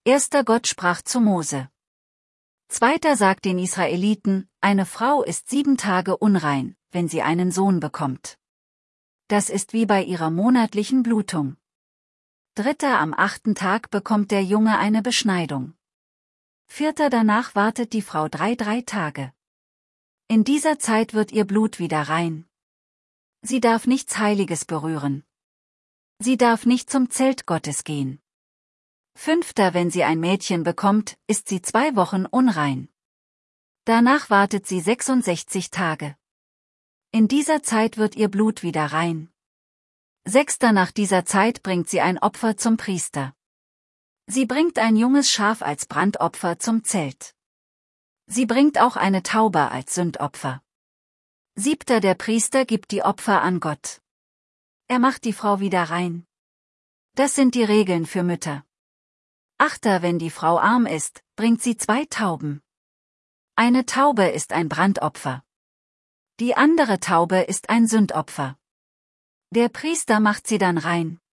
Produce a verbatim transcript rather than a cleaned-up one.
Erster Gott sprach zu Mose. Zweiter sagt den Israeliten, eine Frau ist sieben Tage unrein, wenn sie einen Sohn bekommt. Das ist wie bei ihrer monatlichen Blutung. Dritter am achten Tag bekommt der Junge eine Beschneidung. Vierter danach wartet die Frau drei drei Tage. In dieser Zeit wird ihr Blut wieder rein. Sie darf nichts Heiliges berühren. Sie darf nicht zum Zelt Gottes gehen. Fünfter wenn sie ein Mädchen bekommt, ist sie zwei Wochen unrein. Danach wartet sie sechsundsechzig Tage. In dieser Zeit wird ihr Blut wieder rein. Sechster nach dieser Zeit bringt sie ein Opfer zum Priester. Sie bringt ein junges Schaf als Brandopfer zum Zelt. Sie bringt auch eine Taube als Sündopfer. Siebter der Priester gibt die Opfer an Gott. Er macht die Frau wieder rein. Das sind die Regeln für Mütter. Achter wenn die Frau arm ist, bringt sie zwei Tauben. Eine Taube ist ein Brandopfer. Die andere Taube ist ein Sündopfer. Der Priester macht sie dann rein.